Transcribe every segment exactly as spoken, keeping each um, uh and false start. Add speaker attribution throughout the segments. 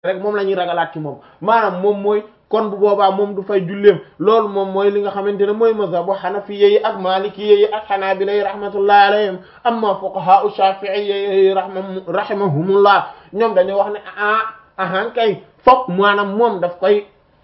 Speaker 1: rek moom la ñuy ragalaat ci moom maanaam moom mooy kon bu boobaa moom du fay julleem loolu moom mooy li nga xamante ne mooy mazhabu hanafiyya yi ak maalikiyya yi ak hanabila yi rahmatullahi alayhim amma fuqaha u shafi'iyya yi rahimahumullah ñoom dañoo wax ne ah ahan kay fokk maanaam moom daf koy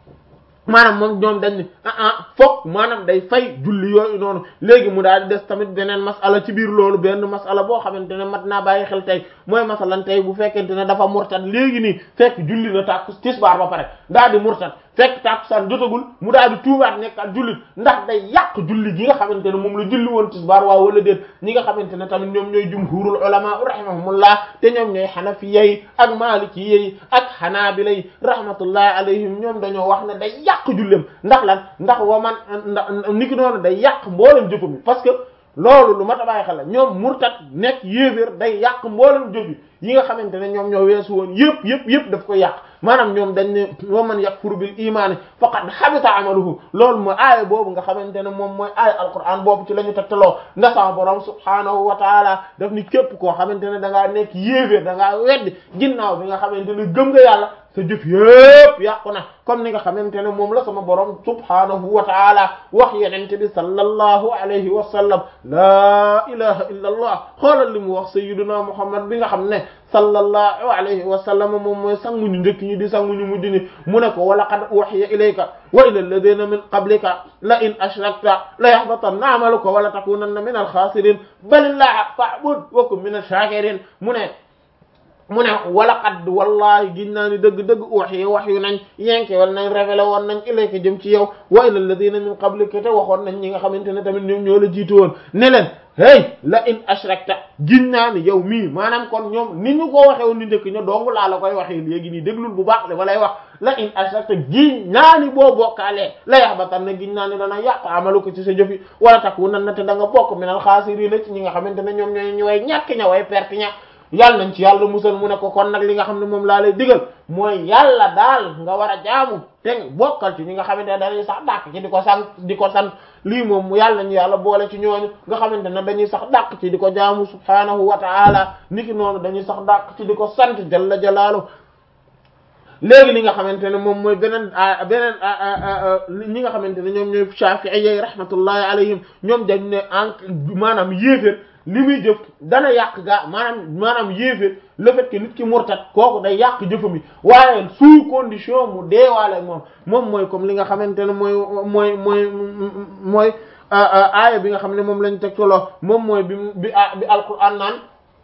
Speaker 1: maanaam moom ñoom dañ ne ah ah fokk maanaam day fay julli yooyu noonu léegi mu daal di des tamit beneen masala ci biir loolu benn masala boo xamante ne mat naa bàyyi xel tey mooy masalan tey bu fekkente ne dafa murtad léegi nii fekk julli na tàkku tisbaar ba pare daal di murtad fekk tàkkusaan jotagul mu daal di tuubaat nekkat jullit ndax day yàq julli gi nga xamante ne moom la julli woon tisbaar waaw wala déet ñi nga xamante ne tamit ñoom ñooy jumhurul ulama rahimahumullah te ñoom ñooy hanafiyya yi ak maalikiyya yi ak hanabila yi rahmatullahi alayhim ñoom dañoo wax ne day yàq jullem ndax lan ndax waman ndax niki noonu day yàq mboolem jëfam parce que loolu lu mat a bàyyi xel la ñoom murtad nekk yéeféer day yàq mboolem jëf yi nga xamante ne ñoom ñoo weesu woon yëpp yëpp yëpp daf ko yàq maanaam ñoom dañ ne wa man yakfur bil imaani faqad habita amaluhu loolu mooy aaya boobu nga xamante ne moom mooy aaya alquran boobu ci la ñu tegtaloo ndax sama borom subhaanahu wa taala daf ni képp koo xamante ne da ngaa nekk yéeféer da ngaa weddi ginnaaw bi nga xamante ne gëm nga yàlla sa jëf yëpp yàqu na comme ni nga xamante ne moom la sama borom subhaanahu wa taala wax yenente bi sallallahu alayhi wa sallam laa ilaha illa allah xoolal li mu wax sayyiduna muhammad bi nga xam ne sallallahu alayhi wa sallam moom mooy sangu ñu njëkk ñi di sangu ñu mujj ñi mu ne ko wa laqad uhiya ilayka wa ila alladhina min qablika la in ashrakta la yahbatanna amaluka wa la takunanna min al-khasirin balillaha fa'bud wa kun min ash-shakirin mu ne mu ne wala qad wallahi gin naa ni dëgg-dëgg uhiya wax yu nañ yenke wal nañ révélé woon nañ ilayka jëm ci yow wa ila alladhina min qablika te waxoon nañ ñi nga xamante ne tamit ñoom ñoo la jiitu woon ne leen hey la in ashrakta gin naa ni yow mii maanaam kon ñoom ni ñu ko waxee woon ni njëkk ño dong laa la koy waxee léegi nii déglul bu baax de ba lay wax la in ashrakta gin naa ni boo bokkaalee la yaxbatan na gin naa ni dana yàq amalu ko ci sa jëf yi wala takunan na te da nga bokk minal xaasiriina ci ñi nga xamante ne ñoom ñooy ñu way ñàkk ña way perte ña yàlla nañ ci yàlla musal mu ne ko kon nag li nga xam ne moom laa lay digal mooy yàlla daal nga war a jaamu te bokkal ci ñi nga xamante ne dañuy sax dàq ci di ko sant di ko sant lii moom mu yàlla nañu yàlla boole ci ñooñu nga xamante ne dañuy sax dàq ci di ko jaamu subhaanahu wa ta'ala niki noonu dañuy sax dàq ci di ko sant jalla jalaalu léegi li nga xamante ne moom mooy beneen beneen ñi nga xamante ne ñoom ñooy Shafi'i rahmatullahi alayhim ñoom dañ ne en maanaam yéeféer li muy jëf dana yàq gaa maanaam maanaam yéeféer le fait que nit ki murtat kooku day yàq jëfam yi waaye sous condition mu deewaale moom moom mooy comme li nga xamante ne mooy mooy mooy mooy aaya bi nga xam ne moom lañ teg solo moom mooy bi bi bi alquran naan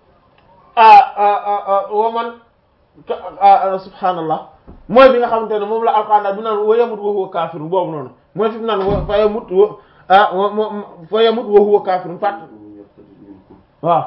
Speaker 1: waman subhaanallah mooy bi nga xamante ne moom la alquran naan bi naan wa yamut wa huwa kaafir boobu noonu mooy fi mu naan fa yamut fa yamut wa huwa kaafir fat waaw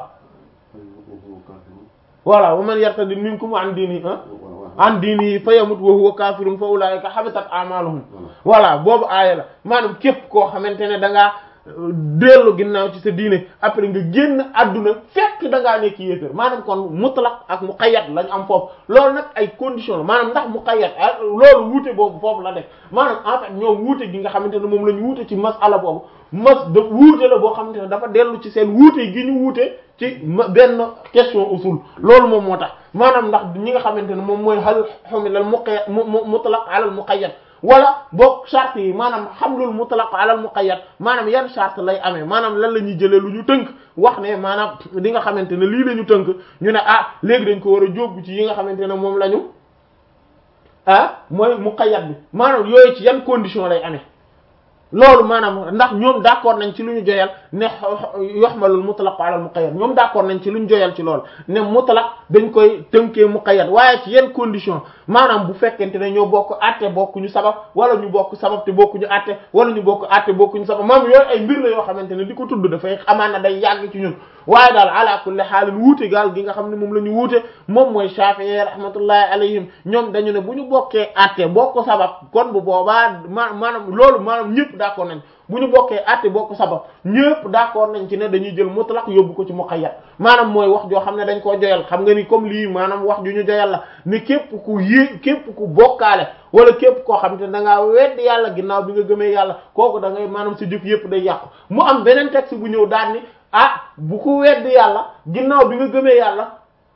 Speaker 1: voilà wa man yartadi minkum an diini an diini fa yamut wa huwa kafirun fa ulaika habitat a'maluhum voilà boobu aaya la maanaam képp koo xamante ne da ngaa dellu ginnaaw ci sa diine après nga génn adduna fekk da ngaa nekk yéefér maanaam kon mutlaq ak muqayyad lañ am foofu loolu nag ay condition la maanaam ndax muqayyad loolu wuute boobu foofu la def maanaam en fait ñoom wuute gi nga xamante ne moom la ñu wuute ci masala boobu mas da wuute la boo xamante ne dafa dellu ci seen wuute gi ñu wuute ci benn question usul loolu moom moo tax maanaam ndax ñi nga xamante ne moom mooy hal humila al muqayyad mutlaq ala al muqayyad wala boog charte yi maanaam hamlul mutlaq ala al muqayyad maanaam yan charte lay amee maanaam lan la ñuy jëlee lu ñu tënk wax ne maanaam li nga xamante ne lii la ñu tënk ñu ne ah léegi dañ ko war a jóg ci yi nga xamante ne moom la ñu ah mooy muqayyad bi maanaam yooyu ci yan condition lay amee loolu maanaam ndax ñoom d'accord nañ ci lu ñu joyal ne yoxmalul mutlaq ala al muqayyad ñoom d'accord nañ ci lu ñu joyal ci loolu ne mutlaq dañ koy tënkee muqayyad waaye ci yenn condition maanaam bu fekkente ne ñoo bokk àtte bokkuñu sabab wala ñu bokk sabab te bokkuñu àtte wala ñu bokk àtte bokkuñu sabab maanaam yooyu ay mbir la yoo xamante ne di ko tudd dafay amaan na day yàgg ci ñun waaye daal ala kulli xaalin wuute gaal gi nga xam ne moom la ñu wuute moom mooy Shafi'i rahmatullahi alayhim ñoom dañu ne bu ñu bokkee àtte bokk sabab kon bu boobaa ma maanaam loolu maanaam ñëpp d'accord nañ bu ñu bokkee àtte bokk sabab ñëpp d'accord nañ ci ne dañuy jël mutlaq yóbbu ko ci muqayyad maanaam mooy wax joo xam ne dañ koo joyal xam nga ni comme lii maanaam wax ju ñu joyal la ne képp ku yé képp ku bokkaale wala képp koo xam te da ngaa weddi yàlla ginnaaw bi nga gëmee yàlla kooku da ngay maanaam sa jëf yëpp day yàqu mu am beneen texte bu ñëw daal ni ah bu ko weddi yàlla ginnaaw bi nga gëmee yàlla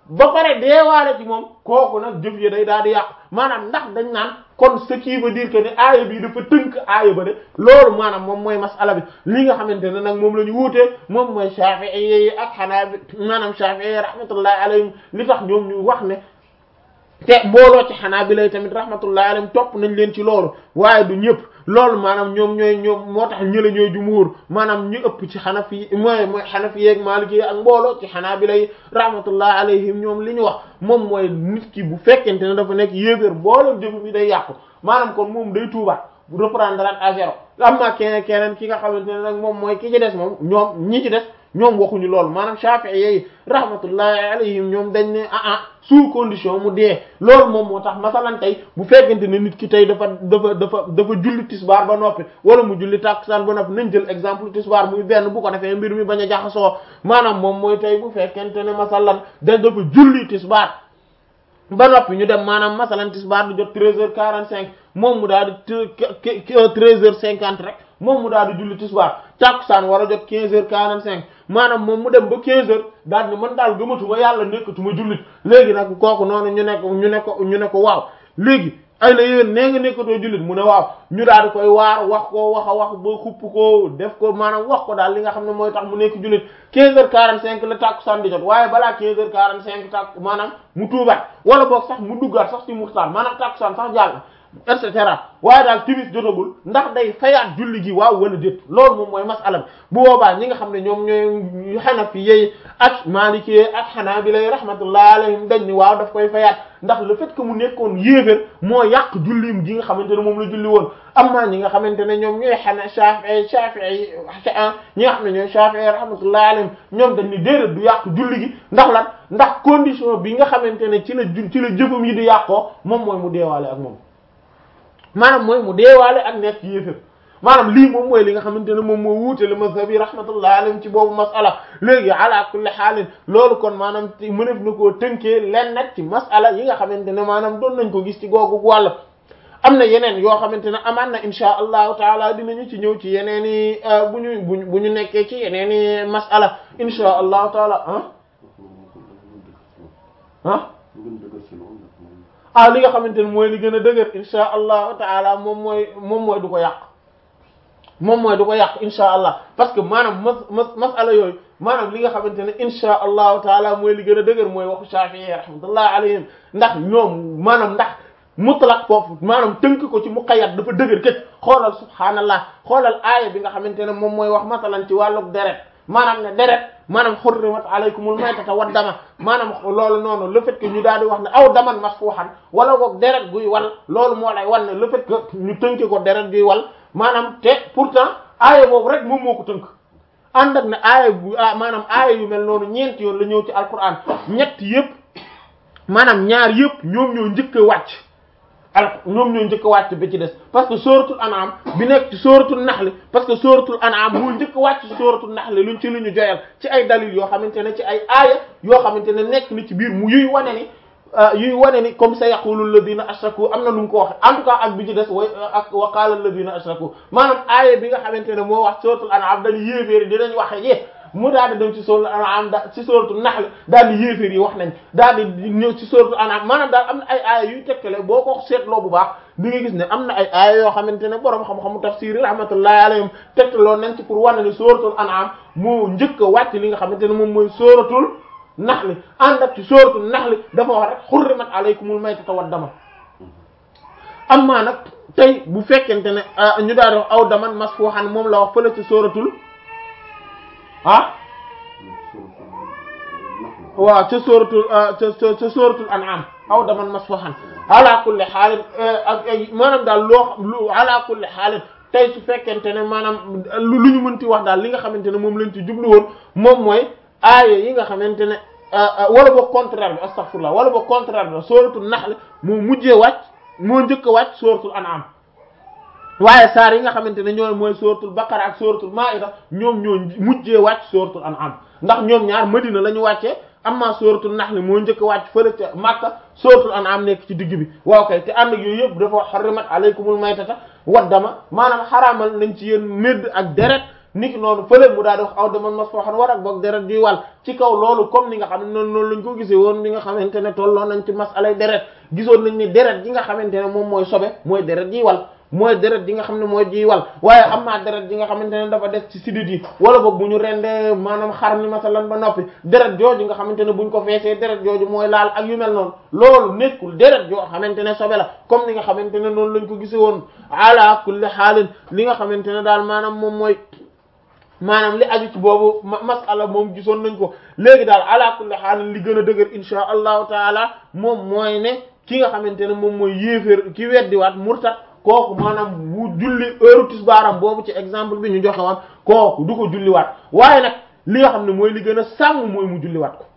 Speaker 1: ba pare deewaale ci moom kooku nag jëf yi day daal di yàqu maanaam ndax dañ naan kon ce qui veut dire que ne aaya bi dafa tënk aaya ba de loolu maanaam moom mooy masala bi li nga xamante ne nag moom la ñu wuutee moom mooy Shafi'i yi ak Hanabi maanaam Shafi'i yi rahmatullahi alayhim li tax ñoom ñu wax ne te mbooloo ci Hanabila yi tamit rahmatullahi alayhim topp nañ leen ci loolu waaye du ñëpp loolu maanaam ñoom ñooy ñoom moo tax ñëla ñooy jumhur maanaam ñu ëpp ci Hanafi mooy mooy Hanafi yeeg Maliki ak mbooloo ci Hanabila yi rahmatullahi alayhim ñoom li ñu wax moom mooy nit ki bu fekkente ne dafa nekk yéeféer booloo jëf mi day yàqu maanaam kon moom day tuubaat bu reprendre à zéro am na keneen keneen ki nga xamante ne nag moom mooy ki ci des moom ñoom ñi ci des ñoom waxuñu loolu maanaam Shafi'i yi rahmatullahi alayhim ñoom dañ ne ah ah sous condition mu dee loolu moom moo tax masalan tey bu fekkente ne nit ki tey dafa dafa dafa dafa julli tisbaar ba noppi wala mu julli tàkkusaan ba noppi nañ jël exemple tisbaar muy benn bu ko defee mbir mi bañ a jaxasoo maanaam moom mooy tey bu fekkente ne masalan da dafa julli tisbaar ba noppi ñu dem maanaam masalan tisbaar di jot treize heures quarante cinq moom mu daal di treize heures cinquante rek moom mu daal di julli tisbaar tàkkusaan war a jot quinze heures quarante cinq maanaam moom mu dem ba quinze heures daal ne man daal gëmatuma yàlla nekkatuma jullit léegi nag kooku noonu ñu nekk ñu ne ko ñu ne ko waaw léegi ay la yéen nee nga nekkatoo jullit mu ne waaw ñu daal di koy waar wax ko wax a wax ba xupp ko def ko maanaam wax ko daal li nga xam ne mooy tax mu nekk jullit quinze heures quarante cinq la tàkkusaan di jot waaye balaa quinze heures quarante cinq tàkk maanaam mu tuubaat wala boog sax mu duggaat sax ci muxtaan maanaam tàkkusaan sax jàll et cetera waaye daal timis jotagul ndax day fayaat julli gi waaw wala déet loolu moom mooy masala bi bu boobaa ñi nga xam ne ñoom ñooy Hanafi yi ak Maliki ak Hanabila rahmatullahi alayhim dañ ni waaw daf koy fayaat ndax le fait que mu nekkoon yéeféer moo yàq jullim gi nga xamante ne moom la julli woon amma ñi nga xamante ne ñoom ñooy xana Shafi'i Shafi'i ñi nga xam ne ñooy Shafi'i rahmatullahi alayhim ñoom dañ ni déedéet du yàq julli gi ndax lan ndax condition bi nga xamante ne ci la ci la jëfam yi di yàqoo moom mooy mu deewaale ak moom maanaam mooy mu deewaale ak nekk yéefér maanaam lii moom mooy li nga xamante ne moom moo wuute le mazhab yi rahmatullahi alayhim ci boobu masala léegi ala kulli xaalin loolu kon maanaam mënef na koo tënkee len nag ci masala yi nga xamante ne maanaam doon nañ ko gis ci googu wàll am na yeneen yoo xamante ne amaan na insha allahu taala dinañu ci ñëw ci yeneen i bu ñu bu bu ñu nekkee ci yeneen i masala insha allahu taala ah ah ah li nga xamante ne mooy li gën a dëgër insha allahu taala moom mooy moom mooy du ko yàq moom mooy du ko yàq insha allah parce que maanaam mas mas masala yooyu maanaam li nga xamante ne insha allahu taala mooy li gën a dëgër mooy waxu Shafi'i rahmatullahi alayhim ndax ñoom maanaam ndax mutlaq foofu maanaam tënk ko ci muqayyad dafa dëgër këj xoolal subhaanallah xoolal aaya bi nga xamante ne moom mooy wax masalan ci wàlluk deret maanaam ne deret maanaam hurrimat alaykumul maytata wad dama maanaam loolu noonu le fait que ñu daal di wax ne aw daman masfuhan wala boog deret guy wal loolu moo lay wan ne le fait que ñu tënke ko deret guy wal maanaam te pourtant aaya boobu rek moom moo ko tënk ànd ak ne aaya bu maanaam aaya yu mel noonu ñeenti yoon la ñëw ci alquran ñett yëpp maanaam ñaar yëpp ñoom ñoo njëkk a wàcc al ñoom ñoo njëkk a wàcc ba ci des parce que sóoratul an'am bi nekk ci sóoratul naxli parce que sóoratul an'am moo njëkk a wàcc ci sóoratul naxli luñ ci lu ñu joyal ci ay dalil yoo xamante ne ci ay aaya yoo xamante ne nekk ni ci biir mu yuy wane ni yuy wane ni comme sa yaqulu alladhina ashraku am na nu mu ko waxe en tout cas ak bi ci des way ak wa qala alladhina ashraku maanaam aaya bi nga xamante ne moo wax sóoratul an'am dañu yéeféeri dinañ waxe yee mu daal di dem ci sóoratul an'am da ci sóoratul nahl daal di yéeféer yi wax nañ daal di ñëw ci sóoratul an'am maanaam daal am na ay aaya yuy tekkale boo ko seetloo bu baax di nga gis ne am na ay aaya yoo xamante ne borom xam-xamu tafsir rahmatullahi alayhim tegtaloo nañ ci pour wane ne sóoratul an'am moo njëkk a wàcc li nga xamante ne moom mooy sóoratul nahl ànd ak ci sóoratul nahl dafa wax rek hurrimat alaykumul maytatu wad dama amma nag tey bu fekkente ne ñu daal di wax aw daman masfuhan moom la wax fële ci sóoratul ah waaw ca sóoratul ca ca sóoratul an'am aw daman masfuhan ala kulli xaalin ak ay maanaam daal loo lu ala kulli xaalin tey su fekkente ne maanaam lu ñu mënti wax daal li nga xamante ne moom lañ ci jublu woon moom mooy aaya yi nga xamante ne wala boog contraire bi astaghfirullah wala boog contraire bi sóoratul nahl moo mujjee wàcc moo njëkk a wàcc sóoratul an'am waaye saar yi nga xamante ne ñoo mooy sóoratul baqara ak sóoratul maida ñoom ñoo mujjee wàcc sóoratul an'am ndax ñoom ñaar madina la ñu wàccee amma sóoratul nahl moo njëkk a wàcc fële ca makka sóoratul an'am nekk ci digg bi waaw kay te ànd ak yooyu yëpp dafa harrimat alaykumul maytata wad dama maanaam xaraamal nañ ci yéen médd ak deret niki noonu fële mu daal di wax aw daman masfuhan war ak boog deret juy wal ci kaw loolu comme ni nga xam ne noonu noonu lañ ko gisee woon bi nga xamante ne tolloon nañ ci masalay deret gisoon nañ ni deret ji nga xamante ne moom mooy sobe mooy deret jiy wal mooy deret ji nga xam ne mooy jiy wal waaye am naa deret ji nga xamante ne dafa des ci sidit yi wala boog bu ñu rendee maanaam xar mi masalan ba noppi deret jooju nga xamante ne buñ ko feesee deret jooju mooy laal ak yu mel noonu loolu nekkul deret joo xamante ne sobe la comme ni nga xamante ne noonu lañ ko gisee woon ala kulli xaalin li nga xamante ne daal maanaam moom mooy maanaam li aju ci boobu masala moom gisoon nañ ko léegi daal ala kulli xaalin li gën a dëgër insha allahu taala moom mooy ne ki nga xamante ne moom mooy yéeféer ki weddiwaat murtad kooku maanaam bu julli heure tisbaaram boobu ci exemple bi ñu joxe woon kooku du ko julliwaat waaye nag li nga xam ne mooy li gën a sàmm mooy mu julliwaat ko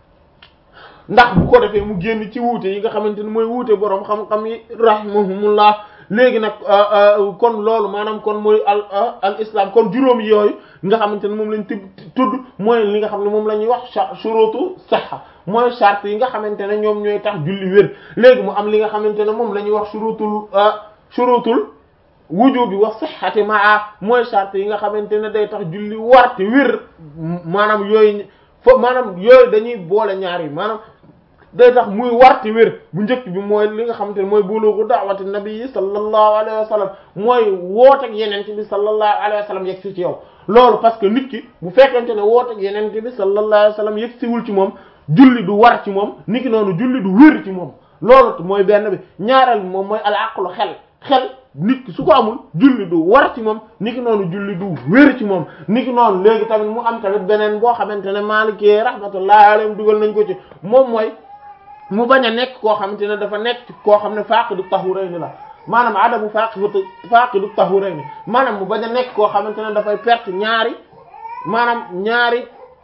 Speaker 1: ndax bu ko defee mu génn ci wuute yi nga xamante ne mooy wuute boroom xam-xam yi rahimahumullah léegi nag kon loolu maanaam kon mooy al al islam kon juróom yooyu nga xamante ne moom lañ ti tudd mooy li nga xam ne moom la ñuy wax shurutu sihha mooy charte yi nga xamante ne ñoom ñooy tax julli wér léegi mu am li nga xamante ne moom la ñuy wax shurutul shurutul wujubi wa sihhati maa mooy charte yi nga xamante ne day tax julli war te wér maanaam yooyu fo maanaam yooyu dañuy boole ñaar yi maanaam day tax muy war te wér bu njëkk bi mooy li nga xamante ne mooy bulughu da'wati nabi sallallahu alayhi wa sallam mooy wooteeg yenente bi sallallahu alayhi wa sallam yegg si ci yow loolu parce que nit ki bu fekkente ne wooteeg yenente bi sallallahu alayhi wa sallam yegg siwul ci moom julli du war ci moom niki noonu julli du wér ci moom loolu mooy benn bi ñaareel bi moom mooy al aqlu xel xel nit ki su ko amul julli du war ci moom niki noonu julli du wér ci moom niki noonu léegi tamit mu am tamit beneen boo xamante ne Maliki rahmatullahi alayhim dugal nañ ko ci moom mooy mu bañ a nekk koo xamante ne dafa nekk koo xam ne faaqidu tahurayni la maanaam adamu faaqidu faaqidu tahurayni maanaam mu bañ a nekk koo xamante ne dafay perte ñaari maanaam ñaari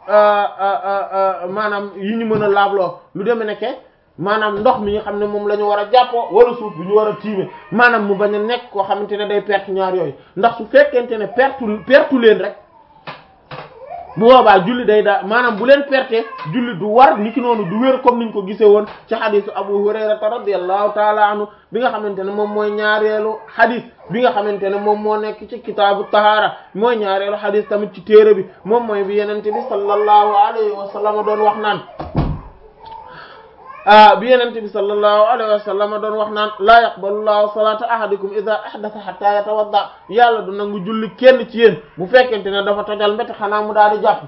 Speaker 1: maanaam yi ñu mën a laabloo lu deme nekke maanaam ndox mi nga xam ne moom la ñu war a jàppoo wala suuf bi ñu war a tiime maanaam mu bañ a nekk koo xamante ne day perte ñaar yooyu ndax su fekkente ne pertu pertu leen rek bu boobaa julli day daa maanaam bu leen perte julli du war niki noonu du wér comme niñ ko gisee woon ci xadisu Abu Hurayrata radiyallahu taala anhu bi nga xamante ne moom mooy ñaareelu xadis bi nga xamante ne moom moo nekk ci kitaabu tahaara mooy ñaareelu xadis tamit ci téere bi moom mooy bi yenente bi sallallahu alayhi wa sallam doon wax naan bi yenente bi sallallahu alayhi wa sallam doon wax naan laa yaqbalu llahu salata ahadikum idha ahdatha hatta yatawadda yàlla du nangu julli kenn ci yéen bu fekkente ne dafa tojal mbete xanaa mu daal di jàpp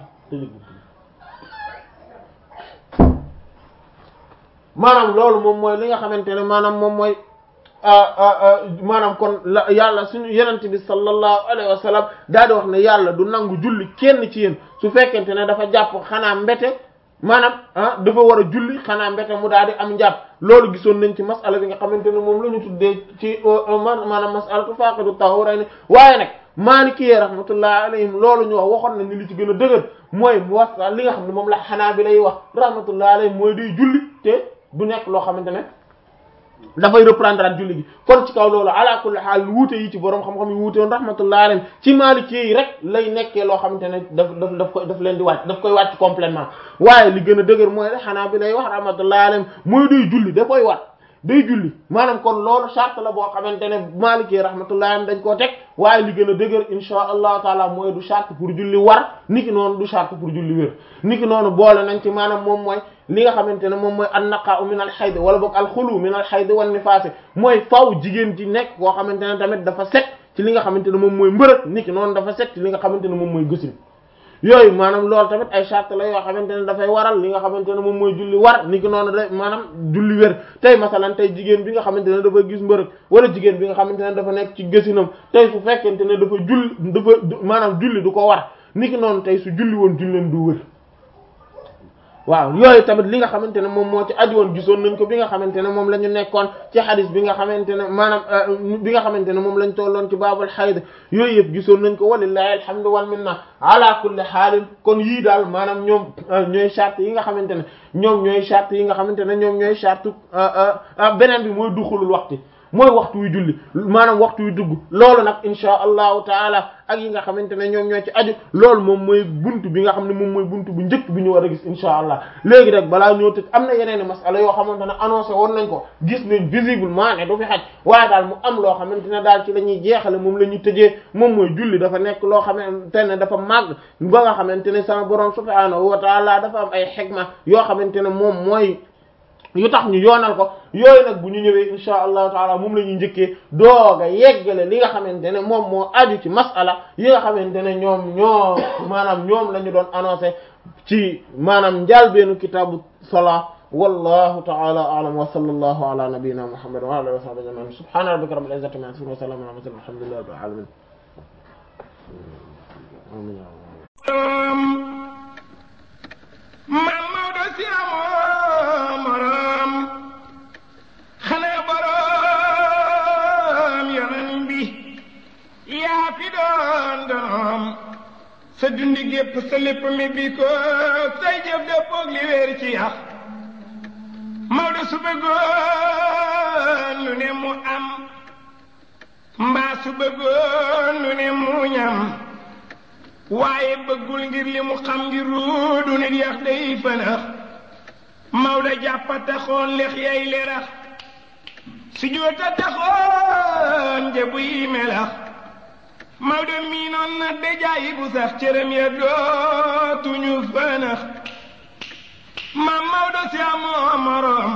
Speaker 1: maanaam loolu moom mooy li nga xamante ne maanaam moom mooy maanaam kon la yàlla suñu yenente bi sallallahu alayhi wa sallam daal di wax ne yàlla du nangu julli kenn ci yéen su fekkente ne dafa jàpp xanaa mbete maanaam ah dafa war a julli xanaa mbete mu daal di am njàpp loolu gisoon nañ ci masala bi nga xamante ne moom la ñu tuddee ci maanaam masalatu faqidu tahurayni waaye nag Maliki rahmatullahi alayhim loolu ñu wax waxoon nañ ni li ci gën a dëgër mooy mu wax li nga xam ne moom la xanaa bi lay wax rahmatullahi alayhim mooy day julli te du nekk loo xamante ne dafay reprendre at julli gi kon ci kaw loolu ala kulli xaal wuute yi ci borom xam-xam yi wuute woon rahmatullahi alayhim ci Maliki yi rek lay nekkee loo xamante ne daf daf daf koy daf leen di wàcc daf koy wàcc complètement waaye li gën a dëgër mooy rek xanaa bi lay wax rahmatullahi alayhim mooy day julli da koy wat day julli maanaam kon loolu charte la boo xamante ne Maliki rahmatullahi alayhim dañ koo teg waaye li gën a dëgër insha allahu taala mooy du charte pour julli war niki noonu du charte pour julli wér niki noonu boole nañ ci maanaam moom mooy li nga xamante ne moom mooy an-naqa'u min al-hayd wala boog al-khulu min al-hayd wan nifaas mooy faw jigéen ji nekk koo xamante ne tamit dafa set ci li nga xamante ne moom mooy mbërëg niki noonu dafa set ci li nga xamante ne moom mooy gësin yooyu maanaam loolu tamit ay charte la yoo xamante ne dafay waral li nga xamante ne moom mooy julli war niki noonu da maanaam julli wér tey masalan tey jigéen bi nga xamante ne dafa gis mbërëg wala jigéen bi nga xamante ne dafa nekk ci gësinam tey su fekkente ne dafa julli dafa maanaam julli du ko war niki noonu tey su julli woon julleen du wér waaw yooyu tamit li nga xamante ne moom moo ci aju woon gisoon nañ ko bi nga xamante ne moom la ñu nekkoon ci xadis bi nga xamante ne maanaam bi nga xamante ne moom lañ tolloon ci baabul xayd yooyu yëpp gisoon nañ ko walillahi alhamdu wal minna ala kulli xaalin kon yii daal maanaam ñoom ñooy charte yi nga xamante ne ñoom ñooy charte yi nga xamante ne ñoom ñooy charte beneen bi mooy duxulul waxti mooy waxtu yu julli maanaam waxtu yu dugg loolu nag insha allahu taala ak yi nga xamante ne ñoom ñoo ci aju loolu moom mooy buntu bi nga xam ne moom mooy buntu bu njëkk bi ñu war a gis insha allah léegi nag balaa ñoo tëj am na yeneen i masala yoo xamante ne annoncé woon nañ ko gis nañ visiblement ne du fi xaj waaye daal mu am loo xamante ne daal ci la ñuy jeexale moom la ñuy tëjee moom mooy julli dafa nekk loo xamante ne dafa màgg ba nga xamante ne sama borom subhaanahu wa taala dafa am ay xikma yoo xamante ne moom mooy yu tax ñu yoonal ko yooyu nag bu ñu ñëwee insha allahu taala moom la ñuy njëkkee doog a yeggale li nga xamante ne moom moo aju ci masala yi nga xamante ne ñoom ñoo maanaam ñoom la ñu doon annoncé ci maanaam njaalbeenu kitaabu salaa wallahu taala a'lam wa sallallahu ala nabiyyina muhammad wa alihi wa sahbihi ajma'in subhana rabbika rabbil izzati amma yasifun wa salamun ala mursalin walhamdulillahi rabbil alamin
Speaker 2: man Maodo si amoo morom xanaa borom yonan bi yaa fi doon donom sa dundi gépp sa lépp mi bi ko say jëf dëppoog li wéer ci yax Maodo su bëggoon lu ne mu am mbaa su bëggoon lu ne mu ñam waaye bëggul ngir li mu xam ngir ruudu nit yax day fënax Maodo jàppa taxoon lex yay lerax su joota taxoon jëbu yi melax Maodo miinoon na dejaayi bu sax cërëm ya dootuñu fënax maam Maodo si amoo moroom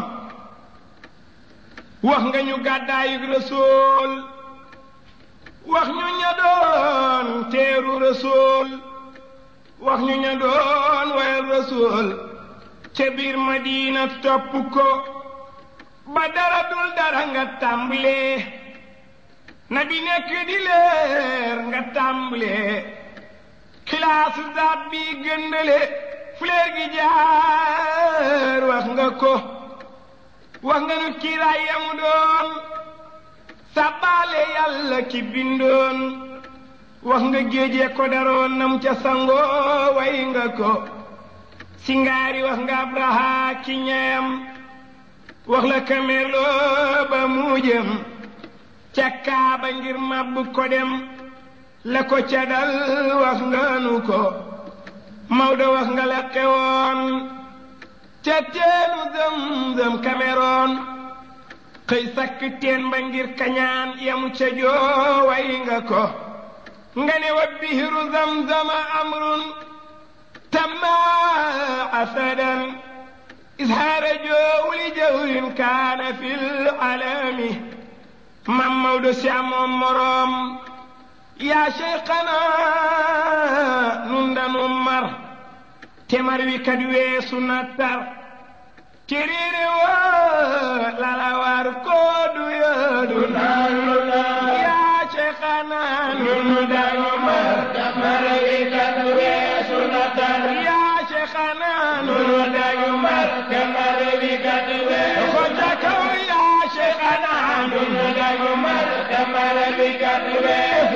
Speaker 2: wax nga ñu gàddaayug Rasuul wax ñu ña doon teeru Rasuul wax ñu ña doon wayal Rasuul ca biir Madina topp ko ba dara dul dara nga tàmbalee na bi nekk di leer nga tàmbalee xilaasu zaat bi gëndale fuleer gi jaar wax nga ko wax nga nu kiiraay yamu doon sabbaale yàlla ki bindoon wax nga géejee ko daroon nam ca sangoo way nga ko singaari wax nga Abraha ki ñeyam wax la kameloo ba mu jëm ca Kaaba ngir màbb ko dem la ko ca dal wax nga nu ko Maodo wax nga la xewoon ca teenu Zamzam Cameroon xëy sakk teen ba ngir kañaan yamu ca jooway nga ko nga ne wa bihiru Zamzama amrun tamma asadan ishaara joowuli jawrin kaana fil alami mam Maodo si amoon moroom yaa Cheikhana nun danu mar te mar wi kat weesu na tar ci riire woo lala war koo du yoodu naalu naa yaa Cheikhana nun danu mar te mar wi kat weesu na tar yaa Cheikhana nun danu mar te mar wi kat weesu ko jakaw yaa Cheikhana nun danu mar te mar wi kat weesu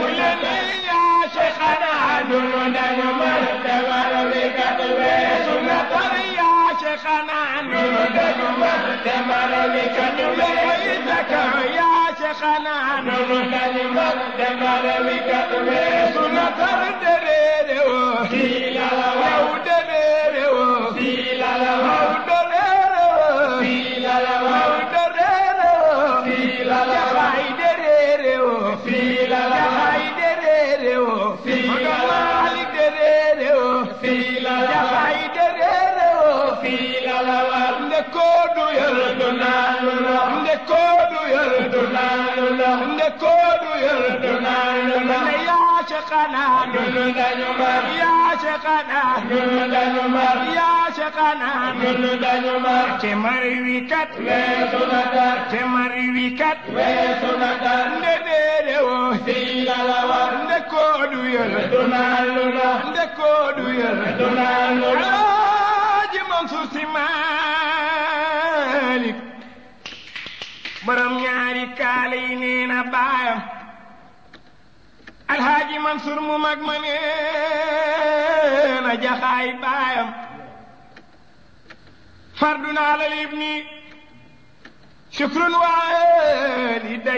Speaker 2: nun danu mar te mar wi kat weesu na tar yaa Cheikhana nun danu mar te mar wi kat weesu yaa Cheikhana nun danu mar te mar wi kat weesu na tar dereere woo fii la la yow dereere woo fii la la yow dereere woo fii la la yow dereere woo fii la la jaxaay dereere woo fii la la jaxaay dereere woo fii la la Malik dereere woo fii la la jaxaay dereere woo fii la la war nde koodu yal du naanu la nde koodu yal du naanu la nde koodu yal du naanu la yaa Cheikhana nun dañu mar yaa Cheikhana nun dañu mar yaa Cheikhana nun dañu mar te mar wi kat weesu na tar te mar wi kat weesu na tar nde deere woo fii la la war nde koodu yal du naanu la nde koodu yal du naanu la Alaaji Mansuur Si Maalik borom ñaari kaala yi nee na baayam Alhaaji Mansuur mu mag ma nee na jaxaay baayam fardun alal ibni shukrun waali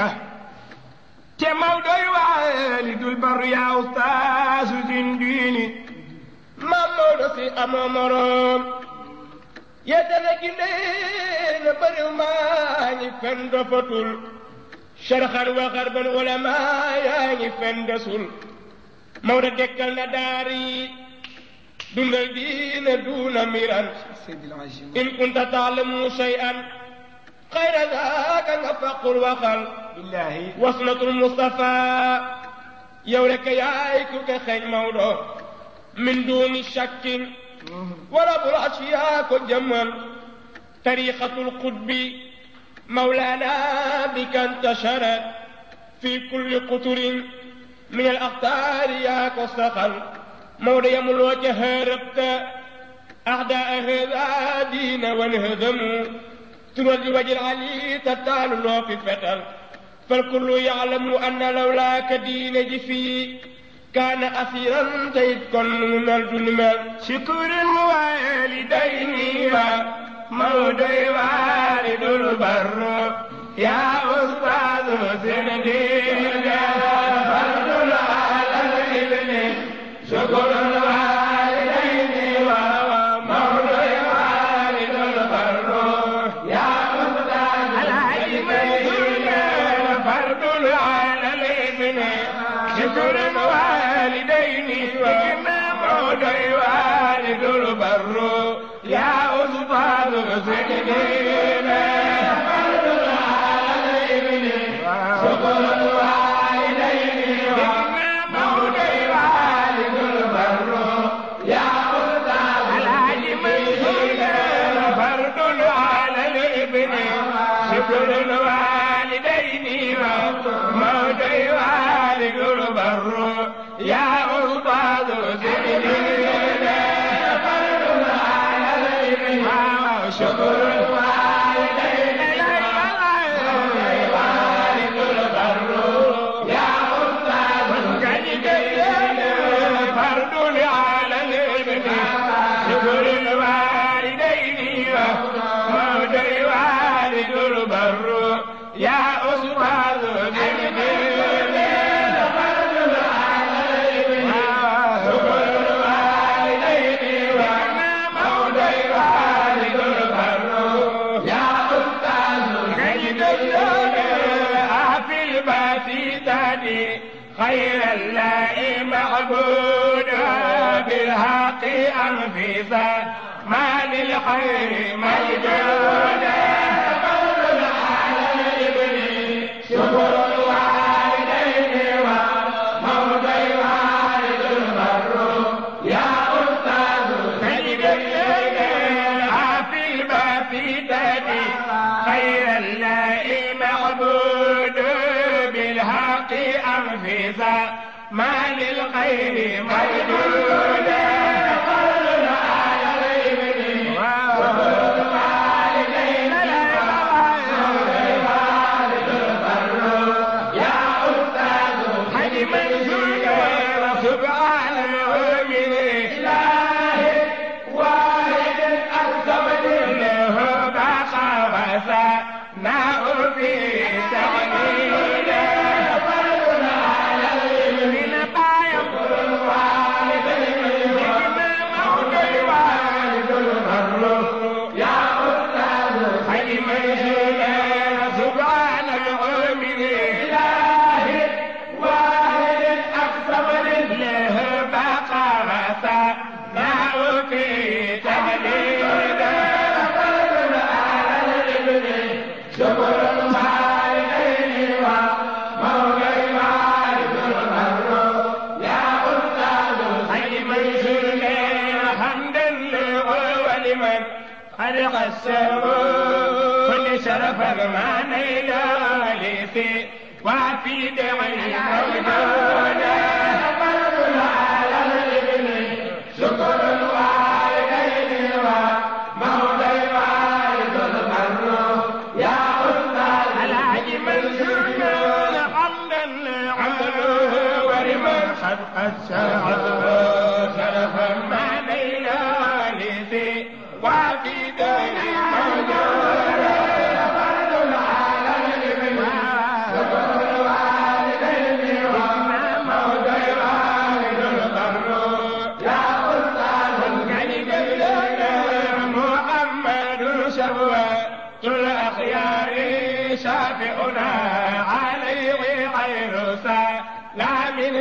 Speaker 2: te Mawdoy waalidul barru yaa ustaasu Sindiini maam Mawdo si amoo moroom yeddana gindee na bariw maa ñi fen dofatul sharxan wa xarban ulamaa yaa ñi fen desul Mawdo dekkal na daar yi dundal diina duuna miran in kunta taalamu shay'an xayra zaaka nga faqul waxal billahi wasnatul Mustafa yow rek yaay ku ko xeeñ Mawdo min duuni shakkin wala bul asiyaa ko jëmmal tariqatul qutbi mawlaana bika intasharat fi kulli quturin min al axtaari yaa ko saxal Mawdo yamuloo ca hërëbta أعداء هذا دين وانهدموا ترد وجه العلي تتعال الله في فتل فالكل يعلم أن لولاك دين جفي كان أسيرا زيد كن من الجنمال شكر والدين Mawdo والد البر يا أستاذ سندين فرد على الابن شكر شكر الوالدين وموضع والد البر يا أستاذ سيدين فرد العالمين شكر الوالدين وموضع والد البر يا أستاذ سيدين فرد العالمين شكر الوالدين وموضع والد البر يا أستاذ سيدين فرد العالمين شكر الوالدين والد البر يا أستاذ سيدين فرد العالمين شكر الوالدين وموضع والد البر يا أستاذ سيدين خير الله معبود بالحق أنفسا ما للخير موجود فرد العالمين شكر الوالدين وموضع والد البر يا أستاذ سيدنا في البسيطة خير الله معبود بالحق أنفسا ما للخير موجود فرد العالمين شكر الوالدين والد البر يا أستاذ حج منزول سبحان المؤمن إلهي واحد الصمد له بقى وسناء في تغنيه خلق السماء كل شرفا ما نيل ليسي وفي دعي موجودا فرد العالمين شكر الوالدين وموضع والد البر يا أستاذ الحج منزول حمدا لعمله ولمن خلق السماء شرفا ما نيل ليسي وفي دنيا موجودة فرد العالمين عليه غير سلام في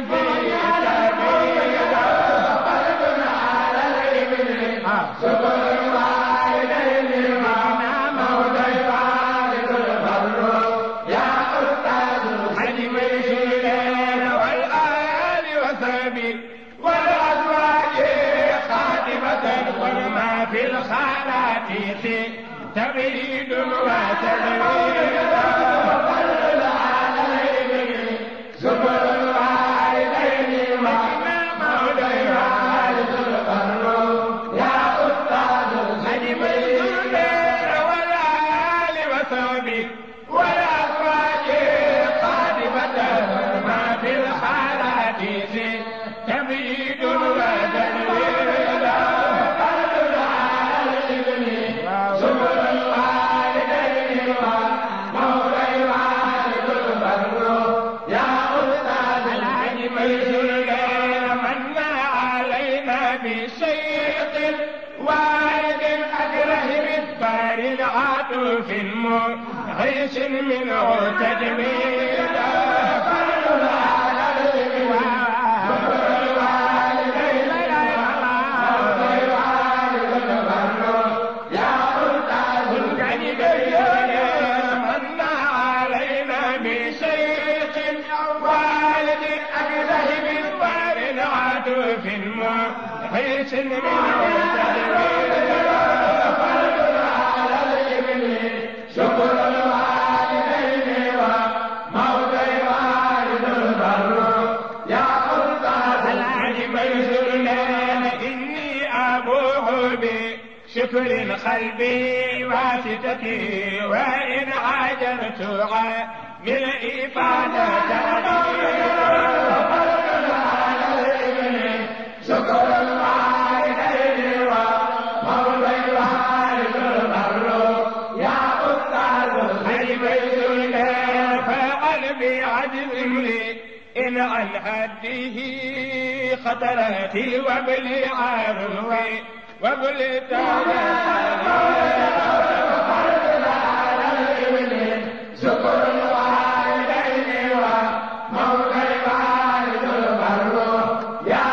Speaker 2: سبيله فرد على الابن شكر الوالدين وابنا مولى والد البر يا أستاذ حجم الشيلين والآل وسبيل والأزواج خادمة وما في الخالات تبريد وتدريد وفرد على الابن شكر الوالدين وابنا مولى والد البر يا أستاذ حجم الشيلين والآل وسبيل والأزواج خادمة ما في الخالات تبيد وتدوير فرد على الابن شكر الوالدين ومولى والد البر يا أستاذ العلم الجلال من علينا بشيخ والد أكره بالبار عاطف معيش منه تجميل فرد على الابن في المحيط من تدوير فرد على الابن شكر الوالدين ومولى والد البر يا أستاذ العلم الجلال إني أبوح بشكر قلبي واسطتي وإن عجرت من إفادة شكر الوالدين ومولى والد البر يا أستاذ حلم الجلال فقلبي عجز لي إن عن حده خطرتي وابلي عروي وابلي شكر الوالدين ومولى والد البر يا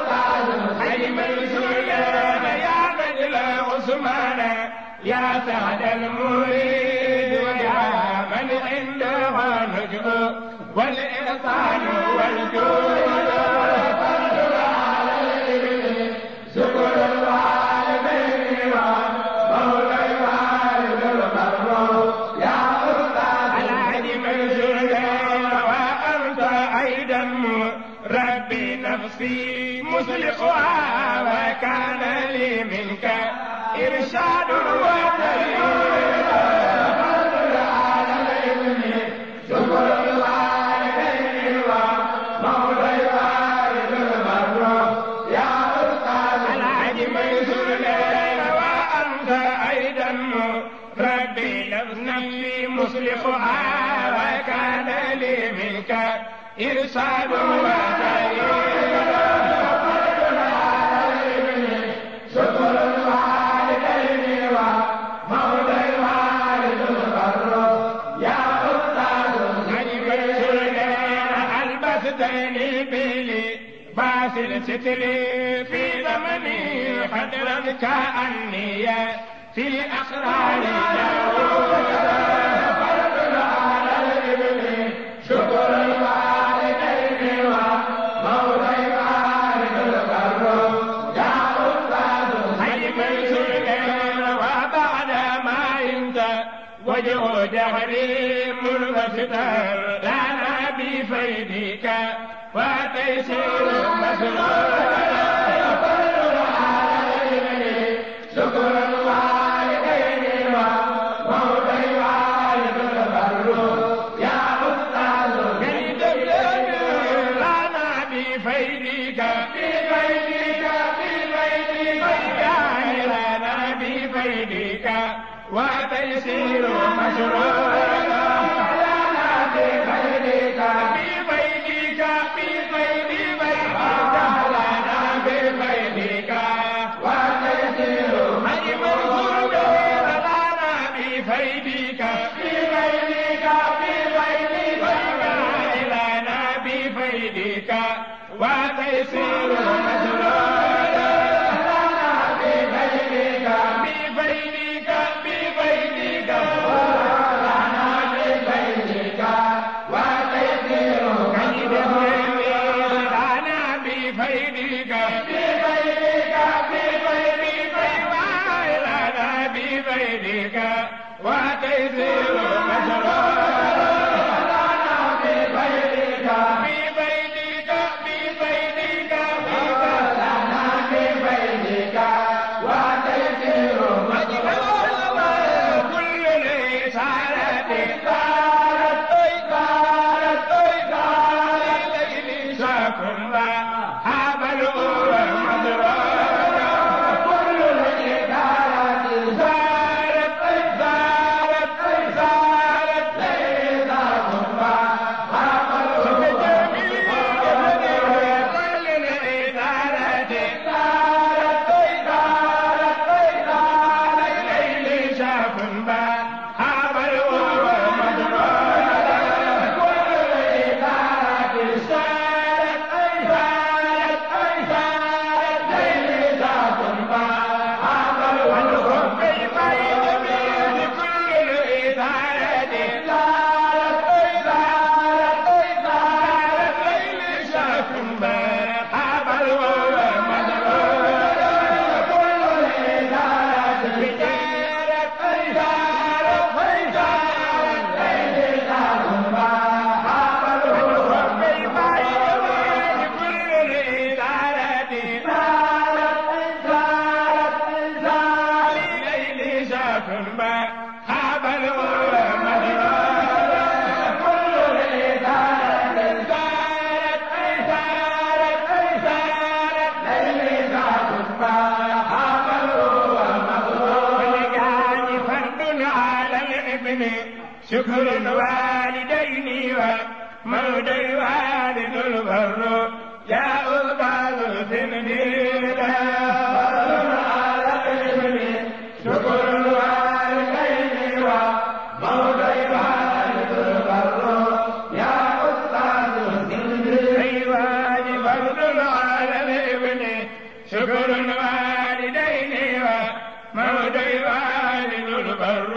Speaker 2: يا سعد المريد ويا من عنده نجم والإحسان والجود فرد على الابن شكر الوالدين ومولى والد البر يا أستاذ العلم الجلال وأنت أيضا ربي نفسي مصلحها وكان لي منك إرشاد وتريد فرد على الابن شكر الوالدين ومولى والد البر يا أستاذ العلم الجلال وأنت أيضا ربي نفسي مصلحها وكان لي منك إرشاد وتريد شكر الوالدين ومولى والد البر يا أستاذ حجم الجلال ألبستني بلباس الستر في زمني قدرا كأني في أسرار داود فرد على الابن شكر الوالدين ومولى والد البر يا أستاذ حجم الجلال وبعد ما ينتهى وجه دهري منبسطا لنا بفيدك وتيسير مسرور فرد على الابن شكر الوالدين ومولى والد البر يا أستاذ كيد لنا بفيدك بفيدك بفيدك لنا بفيدك وتيسير مسرور لنا بفيدك بفيدك بفيدك لنا بفيدك وتيسير مسرور لنا بفيدك بفيدك بفيدك بفيدك وتيسير مسرورا بفيدك بفيدك بفيدك لنا بفيدك وتيسير مسرورا لنا بفيدك بفيدك بفيدك لنا بفيدك وتيسير مسرورا شكر الوالدين ومولى الوالد البر يا أستاذ الزنديد على الابن شكر الوالدين ومولى الوالد البر يا أستاذ الزنديد أيوة فرض على الابن شكر الوالدين ومولى الوالد البر